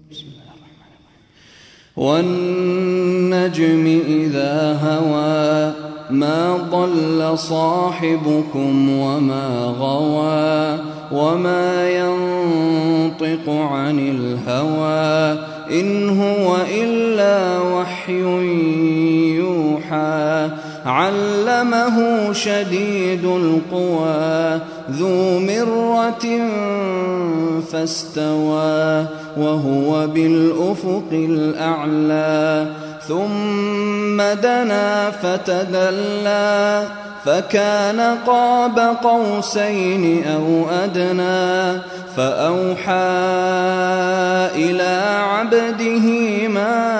بسم الله الرحمن الرحيم. والنجم إذا هوى ما ضل صاحبكم وما غوى وما ينطق عن الهوى إن هو إلا وحي يوحى علمه شديد القوى ذو مرة فاستوى وهو بالأفق الأعلى ثم دنا فتدلى فكان قاب قوسين أو أدنى فأوحى إلى عبده ما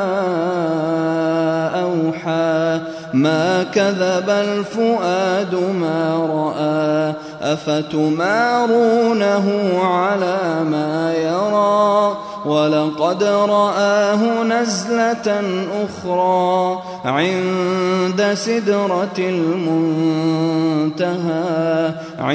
أوحى ما كذب الفؤاد ما رأى أفتمارونه على ما يرى ولقد رآه نزلة أخرى عند سدرة المنتهى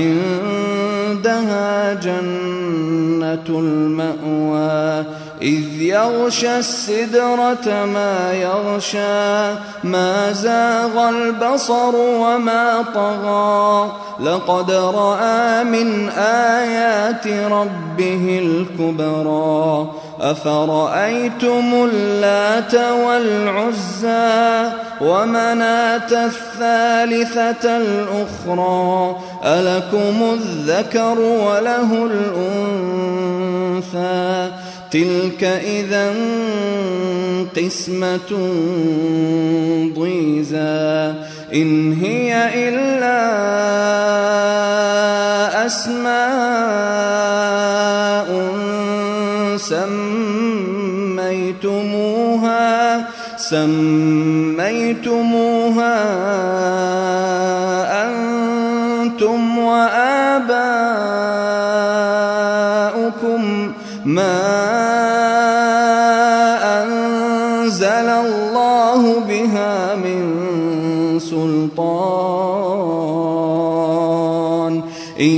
عندها جنة المأوى إذ يغشى السدرة ما يغشى ما زاغ البصر وما طغى لقد رأى من آيات ربه الكبرى أفرأيتم اللات والعزى ومناة الثالثة الأخرى ألكم الذكر وله الأنثى تلك إذا قسمة ضيزى إن هي إلا أسماء سميتموها أنتم وآباؤكم ما أنزل الله بها من سلطان إن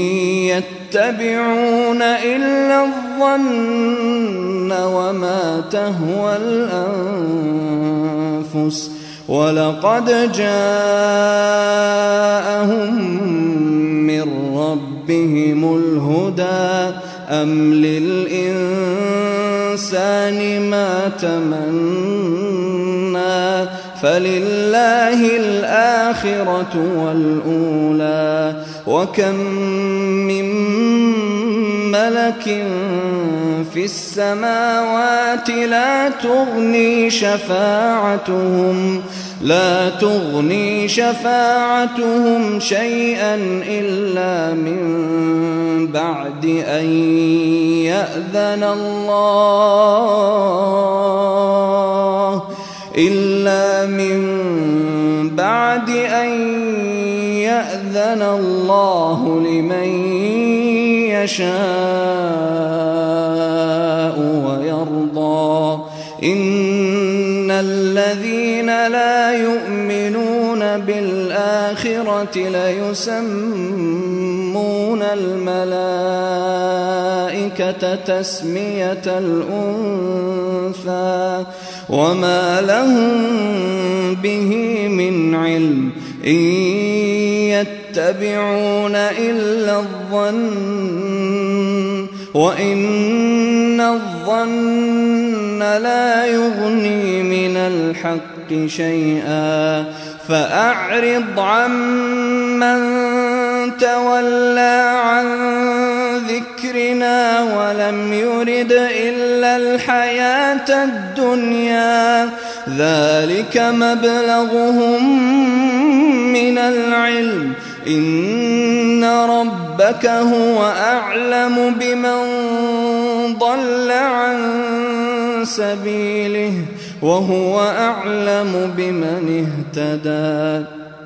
يتبعون إلا الظن وما تهوى الأنفس ولقد جاءهم من ربهم الهدى أم للإنسان ما تمنى فلله الآخرة والأولى وكم من ملك في السماوات لا تغني شفاعتهم شيئا إلا من بعد أن يأذن الله لمن يشاء ويرضى إن الذين لا يؤمنون بالآخرة ليسمون الملائكة تسمية الأنثى وما لهم به من علم إن يتبعون إلا الظن وإن الظن لا يغني من الحق شيئا فأعرض عمن تولى عن ذكرنا ولم يرد إلا الحياة الدنيا ذلك مبلغهم من العلم إن ربك هو أعلم بمن ضل عن سبيله وهو أعلم بمن اهتدى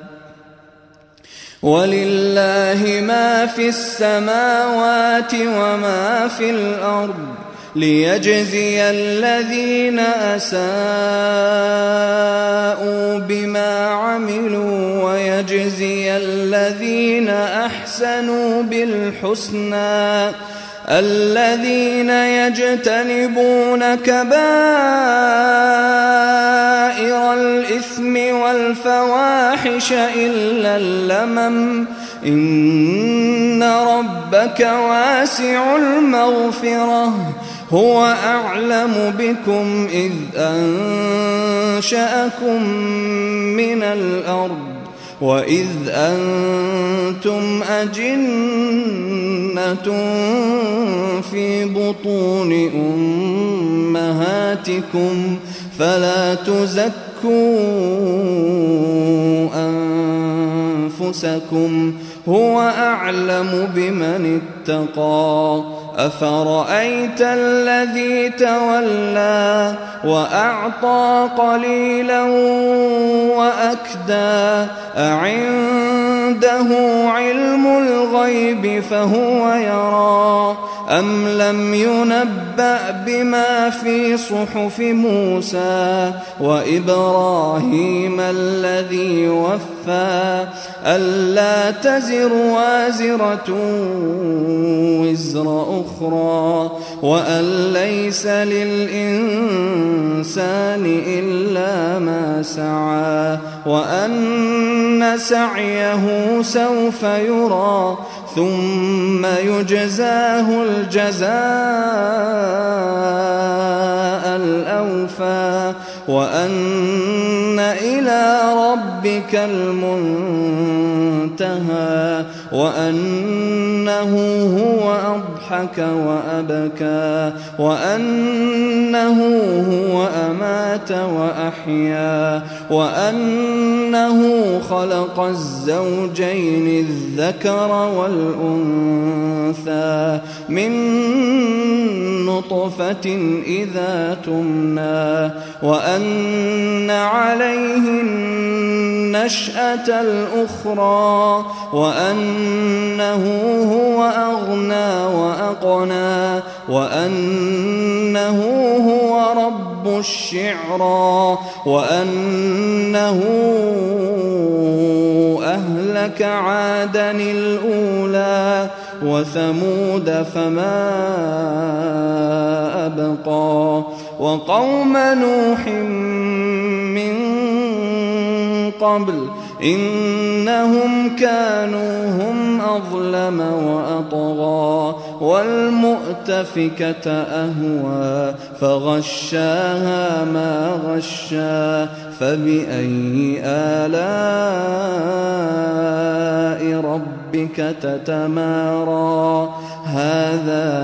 ولله ما في السماوات وما في الأرض ليجزي الذين أساءوا بما عملوا ويجزي الذين أحسنوا بالحسنى الذين يجتنبون كبائر الإثم والفواحش إلا اللمم إن ربك واسع المغفرة هو أعلم بكم إذ أنشأكم من الأرض وإذ أنتم أجنة في بطون أمهاتكم فلا تزكوا أنفسكم هو أعلم بمن اتقى أفرأيت الذي تولى وأعطى قليلا وأكدى أعنده علم الغيب فهو يرى أم لم ينبأ بما في صحف موسى وإبراهيم الذي وفى ألا تزر وازرة وزر أخرى وأن ليس للإنسان إلا ما سعى وأن سعيه سوف يرى ثم يجزاه الجزاء الأوفى وأن إلى ربك المنتهى وأنه هو أضحك وأبكى وأنه هو أمات وأحيا وأنه خلق الزوجين الذكر والأنثى من نطفة إذا تمنى وأن عليه النشأة الأخرى وأنه هو أغنى وأقنى وأنه هو رب الشعرى وأنه أهلك عادا الأولى وثمود فما أبقى وقوم نوح من قبل إنهم كانوا هم أظلم وأطغى والمؤتفكة أهوى فغشاها ما غشى فبأي آلاء ربك تتمارى هذا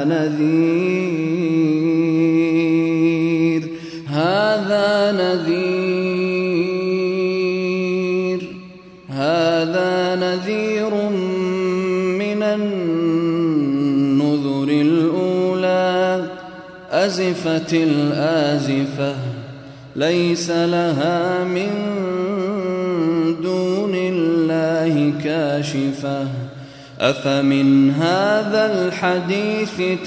نذير من النذر الأولى أزفت الآزفة ليس لها من دون الله كاشفة أفمن هذا الحديث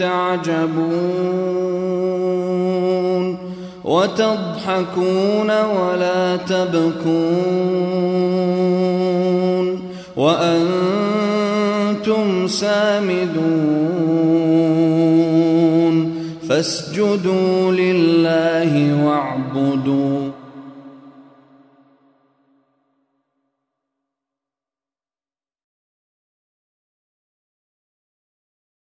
تعجبون وتضحكون ولا تبكون وأنتم سامدون فاسجدوا لله واعبدوا